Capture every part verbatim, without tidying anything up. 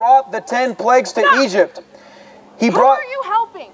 brought the ten plagues to Stop. Egypt. He Who brought. are you helping?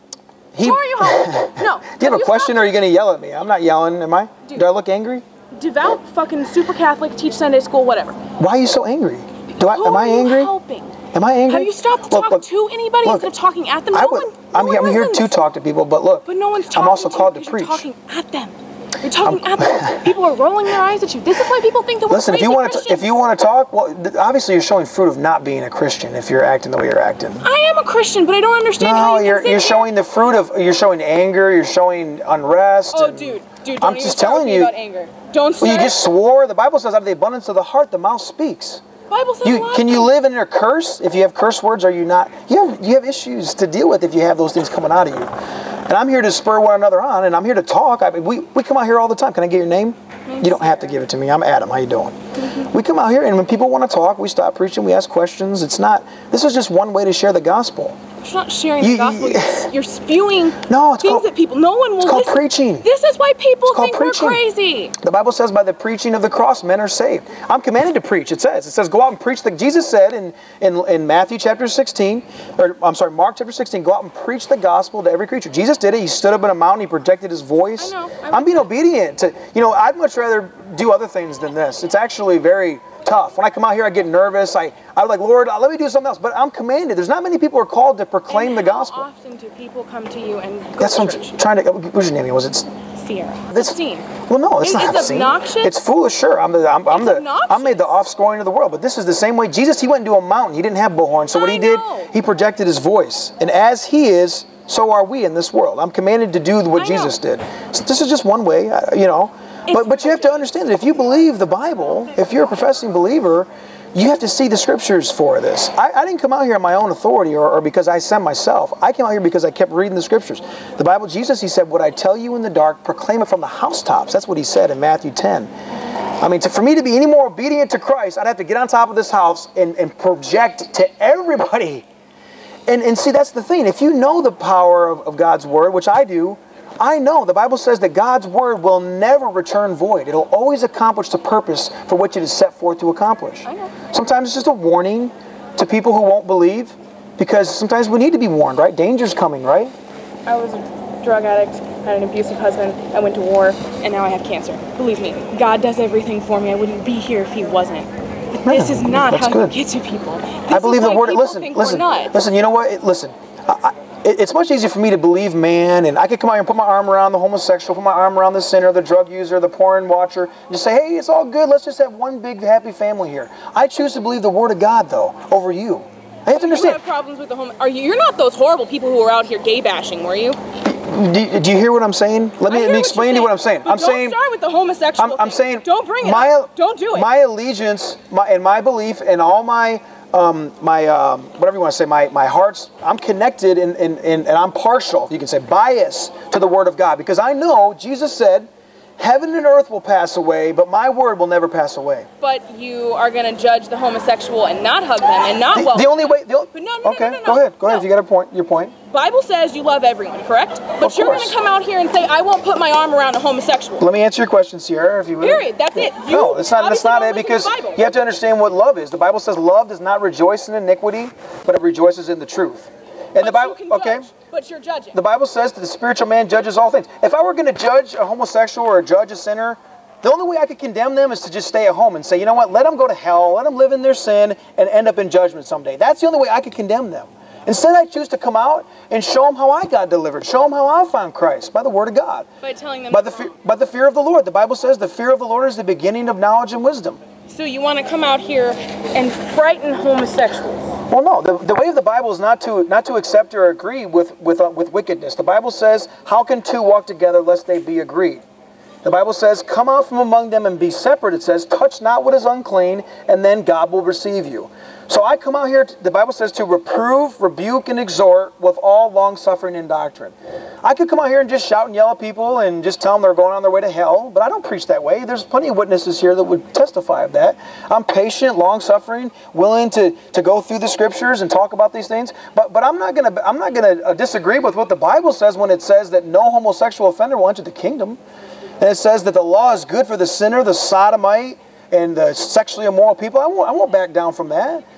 He, Who are you helping? No. Do you have a question, or are you going to yell at me? I'm not yelling, am I? Dude. Do I look angry? Devout, fucking super Catholic, teach Sunday school, whatever. Why are you so angry? Do I? Who Am I are you angry? helping? Am I angry? Have you stopped to look, talk look, to anybody look, instead of talking at them? No I would, one, no I'm, one I'm here listens. to talk to people, but look, But no one's talking I'm also to called you to because preach. You're talking at them. You're talking at them. People are rolling their eyes at you. This is why people think that we're Listen, if crazy you want to, Christians. if you want to talk, well, th- obviously you're showing fruit of not being a Christian if you're acting the way you're acting. I am a Christian, but I don't understand how No, you you're can sit you're here- showing the fruit of you're showing anger, you're showing unrest. Oh, and- dude, dude, don't I'm even just start telling with me you. about anger. Don't Well, you start. just swore. The Bible says, out of the abundance of the heart, the mouth speaks. Bible says a You lot can of you things. live in a curse if you have curse words? Are you not? You have you have issues to deal with if you have those things coming out of you. And I'm here to spur one another on, and I'm here to talk. I mean, we we come out here all the time. Can I get your name? You don't have to give it to me. I'm Adam. How you doing? Mm-hmm. We come out here, and when people want to talk, we stop preaching. We ask questions. It's not. This is just one way to share the gospel. It's not sharing You- the gospel. you- You're, you're spewing No, it's things called- that people. No one will it's called listen. preaching. This is why people It's called think preaching. we're crazy. The Bible says, by the preaching of the cross, men are saved. I'm commanded to preach. It says, it says, go out and preach. The Jesus said in in, in Matthew chapter sixteen, or I'm sorry, Mark chapter sixteen, go out and preach the gospel to every creature. Jesus did it. He stood up in a mountain. He projected his voice. I know. I I'm being obedient to. You know, I'd much rather do other things than this. It's actually very tough. When I come out here, I get nervous. I I'm like, Lord, let me do something else. But I'm commanded. There's not many people who are called to proclaim And the how gospel. often do people come to you and go That's to what church? I'm trying to. What's your name? Was it? Sierra. This, obscene. well, no, it's It- not it's obscene. obnoxious. It's foolish, sure. I'm the, I'm, I'm It's the, obnoxious. I'm made the offscoring of the world. But this is the same way. Jesus, he went into a mountain. He didn't have bullhorn. So what I he did, know. he projected his voice. And as he is, so are we in this world. I'm commanded to do what I Jesus know. did. So this is just one way, uh, you know. It's- But but you have to understand that if you believe the Bible, if you're a professing believer, you have to see the scriptures for this. I, I didn't come out here on my own authority or, or because I sent myself. I came out here because I kept reading the scriptures. The Bible, Jesus, he said, what I tell you in the dark, proclaim it from the housetops. That's what he said in Matthew ten. I mean, to, for me to be any more obedient to Christ, I'd have to get on top of this house and, and project to everybody. And, and see, that's the thing. If you know the power of, of God's word, which I do, I know the Bible says that God's word will never return void. It'll always accomplish the purpose for which it is set forth to accomplish. I know. Sometimes it's just a warning to people who won't believe, because sometimes we need to be warned, right? Danger's coming, right? I was a drug addict, had an abusive husband, I went to war, and now I have cancer. Believe me, God does everything for me. I wouldn't be here if he wasn't. But this is not that's how good. you get to people. This I believe is the why word. people Listen, think listen, we're nuts. listen. You know what? It, listen, I, I, it, it's much easier for me to believe man, and I could come out here and put my arm around the homosexual, put my arm around the sinner, the drug user, the porn watcher, and just say, hey, it's all good. Let's just have one big happy family here. I choose to believe the word of God, though, over you. I have to You understand. have problems with the home. Are you? You're not those horrible people who were out here gay bashing, were you? Do, do you hear what I'm saying? Let I me, hear let me what explain you're to you what I'm saying. But I'm don't saying. start with the homosexual. I'm, I'm thing. saying. Don't bring it my, up. Don't do it. My allegiance, my and my belief, and all my um, my um, whatever you want to say, my my heart's. I'm connected, in, in, in, and I'm partial. You can say bias to the Word of God, because I know Jesus said, "Heaven and earth will pass away, but my word will never pass away." But you are going to judge the homosexual and not hug them and not The, welcome the only them. way. The, o- But no, no, okay, no, no, no, go ahead. Go ahead. no. If you got a point, your point. Bible says you love everyone, correct? But Of you're going course. to come out here and say, I won't put my arm around a homosexual. Let me answer your question, Sierra. If you will. Period. That's it. You no, that's not. That's obviously not don't it. listen to Because the Bible. you have to understand what love is. The Bible says love does not rejoice in iniquity, but it rejoices in the truth. And But the Bible, you can okay. judge, but you're judging. The Bible says that the spiritual man judges all things. If I were going to judge a homosexual or judge a sinner, the only way I could condemn them is to just stay at home and say, you know what, let them go to hell, let them live in their sin and end up in judgment someday. That's the only way I could condemn them. Instead, I choose to come out and show them how I got delivered, show them how I found Christ by the Word of God. By telling them By the, it's fe- wrong. by the fear of the Lord. The Bible says the fear of the Lord is the beginning of knowledge and wisdom. So you want to come out here and frighten homosexuals. Well, no. The, the way of the Bible is not to not to accept or agree with with uh, with wickedness. The Bible says, "How can two walk together lest they be agreed?" The Bible says, "Come out from among them and be separate." It says, "Touch not what is unclean, and then God will receive you." So I come out here, to, the Bible says, to reprove, rebuke, and exhort with all long-suffering and doctrine. I could come out here and just shout and yell at people and just tell them they're going on their way to hell, but I don't preach that way. There's plenty of witnesses here that would testify of that. I'm patient, long-suffering, willing to, to go through the scriptures and talk about these things, but but I'm not gonna I'm not gonna disagree with what the Bible says when it says that no homosexual offender will enter the kingdom, and it says that the law is good for the sinner, the sodomite, and the sexually immoral people. I won't I won't back down from that.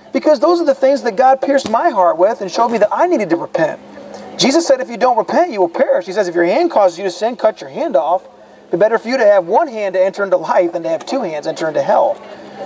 Because those are the things that God pierced my heart with and showed me that I needed to repent. Jesus said if you don't repent, you will perish. He says if your hand causes you to sin, cut your hand off. It'd be better for you to have one hand to enter into life than to have two hands enter into hell.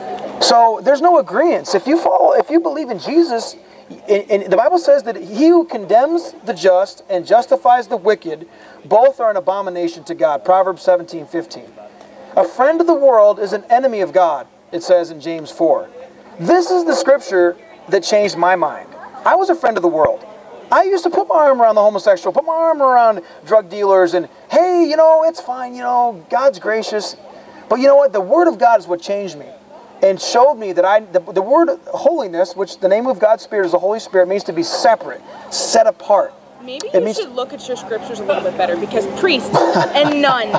So there's no agreement. If you follow, if you believe in Jesus, and, and the Bible says that he who condemns the just and justifies the wicked, both are an abomination to God. Proverbs seventeen fifteen. A friend of the world is an enemy of God, it says in James four. This is the scripture that changed my mind. I was a friend of the world. I used to put my arm around the homosexual, put my arm around drug dealers, and hey, you know, it's fine, you know, God's gracious. But you know what? The Word of God is what changed me and showed me that I, the, the word holiness, which the name of God's Spirit is the Holy Spirit, means to be separate, set apart. Maybe It you means- should look at your scriptures a little bit better, because priests and nuns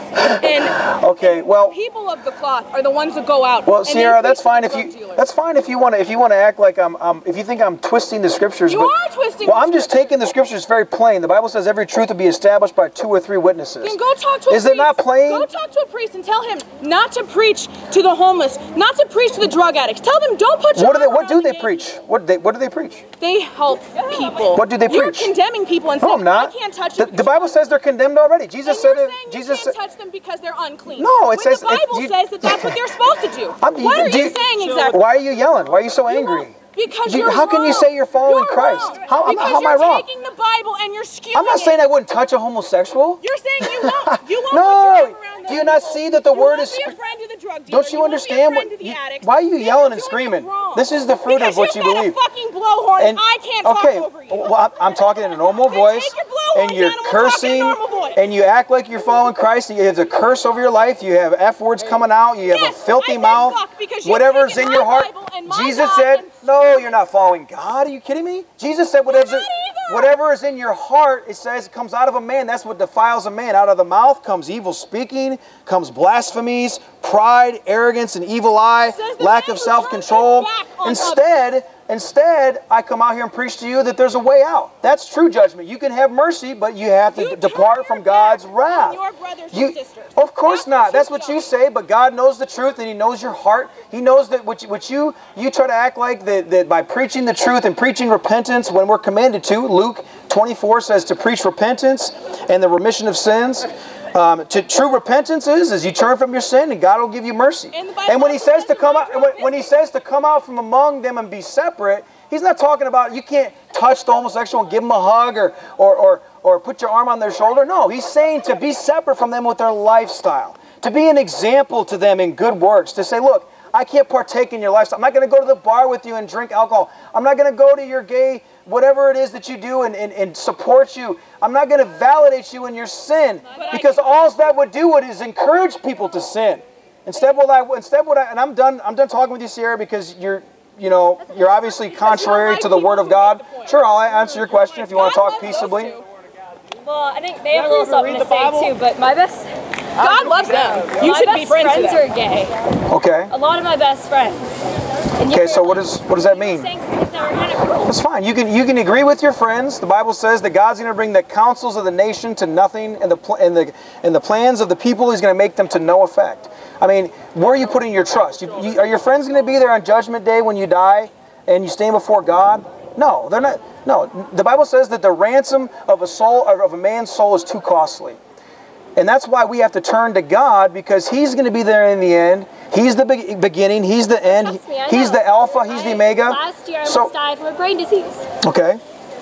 and Okay, well, people of the cloth are the ones that go out. well, and they Sierra, preach that's to fine the if drug you dealers. that's fine if you want to if you want to act like I'm um if you think I'm twisting the scriptures. You but, are twisting Well, the I'm just scriptures. taking the scriptures very plain. The Bible says every truth will be established by two or three witnesses. Then go talk to a Is priest. it not plain? Go talk to a priest and tell him not to preach to the homeless, not to preach to the drug addicts. Tell them don't put your What do they? arm What do around they the preach? What do they? What do they preach? They help people. What do they You're preach? condemning people and No, saying I'm not. I can't touch The, them. the Bible says they're condemned already. Jesus and said you're it. saying Jesus you said. can't touch them because they're unclean. No, it when says- the Bible it- you- says that that's what they're supposed to do. I'm- What are do you saying exactly? Why are you yelling? Why are you so You angry? won't- Because You- you're how can you wrong. say you're following You're Christ? wrong. How- I'm- because how am I you're wrong? taking the Bible and you're skewing I'm not it. saying I wouldn't touch a homosexual. You're saying you won't. You won't No. put your arm around Do you those not people. see that the You word won't is be a sp- friend to the drug dealer. Don't you won't understand be a friend what? to the You, addict. why are you Then yelling you're and doing screaming? it wrong. This is the fruit because of what you you've believe. got a fucking blowhorn and I can't okay, talk over you. well, I'm, I'm talking in a normal Then voice, take your blowhorn and you're down and we'll talk in a cursing, normal voice. and you act like you're following Christ. And you have a curse over your life. You have F words coming out. You have Yes, a filthy I said mouth. fuck because you've Whatever's taken in your my heart. Bible and my Jesus God said, and- "No, you're not following God. Are you kidding me?" Jesus said, "Whatever, not either. whatever is in your heart, it says it comes out of a man. That's what defiles a man. Out of the mouth comes evil speaking, comes blasphemies, pride, arrogance, and evil eye, Says the lack man of who self-control." turns his back on Instead, instead, I come out here and preach to you that there's a way out. That's true judgment. You can have mercy, but you have to You d- turn depart your from back God's on wrath. your brothers You- and sisters. Of course That's not. what That's you've what you done. say, but God knows the truth and He knows your heart. He knows that what you, what you, you try to act like that, that by preaching the truth and preaching repentance when we're commanded to. Luke twenty-four says to preach repentance and the remission of sins. Um, to true repentance is, is you turn from your sin and God will give you mercy. And the Bible And when He also says to says come to out, be when, when He says to come out from among them and be separate, He's not talking about you can't touch the homosexual and give them a hug or, or, or, or put your arm on their shoulder. No, He's saying to be separate from them with their lifestyle, to be an example to them in good works, to say, look, I can't partake in your lifestyle. I'm not going to go to the bar with you and drink alcohol. I'm not going to go to your gay, whatever it is that you do and, and, and support you. I'm not going to validate you in your sin, because all that would do would is encourage people to sin. Instead, what I, instead what I, and I'm done, I'm done talking with you, Sierra, because you're, you know, you're obviously contrary to the Word of God. Sure, I'll answer your question if you want to talk peaceably. Well, I think they have a little something to say too, but my best, God loves them. You my should best be friends with friends them. are gay. Okay. A lot of my best friends. And you Okay, were, so what does what does that mean? saying some things that were kind of cruel. That's fine. You can you can agree with your friends. The Bible says that God's going to bring the counsels of the nation to nothing, and the pl- and the and the plans of the people He's going to make them to no effect. I mean, where are you putting your trust? You, you, are your friends going to be there on Judgment Day when you die and you stand before God? No, they're not. No, the Bible says that the ransom of a soul of a man's soul is too costly. And that's why we have to turn to God, because He's going to be there in the end. He's the be- beginning. He's the end. Trust me, I He's know. the Alpha. He's the I- Omega. Last year I So- almost died from a brain disease. Okay.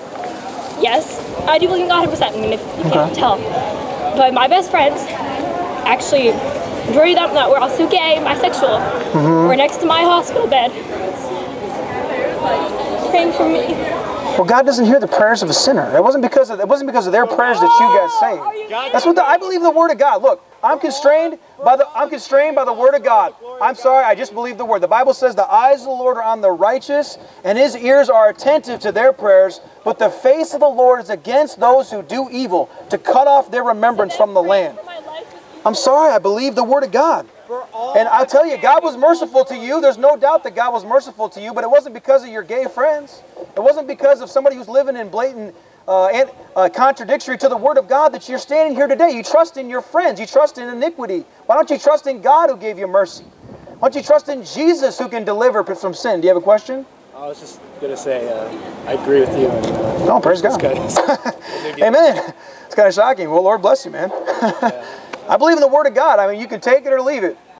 Yes, I do believe in God one hundred percent, I mean, if you Okay. can't tell. But my best friends, actually, majority of them that were also gay, bisexual, Mm-hmm. were next to my hospital bed, praying for me. Well, God doesn't hear the prayers of a sinner. It wasn't because of it wasn't because of their prayers that you got saved. That's what the, I believe the Word of God. Look, I'm constrained by the I'm constrained by the Word of God. I'm sorry, I just believe the Word. The Bible says the eyes of the Lord are on the righteous, and His ears are attentive to their prayers. But the face of the Lord is against those who do evil, to cut off their remembrance from the land. I'm sorry, I believe the Word of God. And I'll tell you, God was merciful to you. There's no doubt that God was merciful to you, but it wasn't because of your gay friends. It wasn't because of somebody who's living in blatant uh, and, uh, contradictory to the Word of God that you're standing here today. You trust in your friends. You trust in iniquity. Why don't you trust in God who gave you mercy? Why don't you trust in Jesus who can deliver from sin? Do you have a question? I was just going to say, uh, I agree with you. And, uh, oh, praise God. Amen. It's kind of shocking. Well, Lord bless you, man. Yeah. I believe in the Word of God. I mean, you can take it or leave it.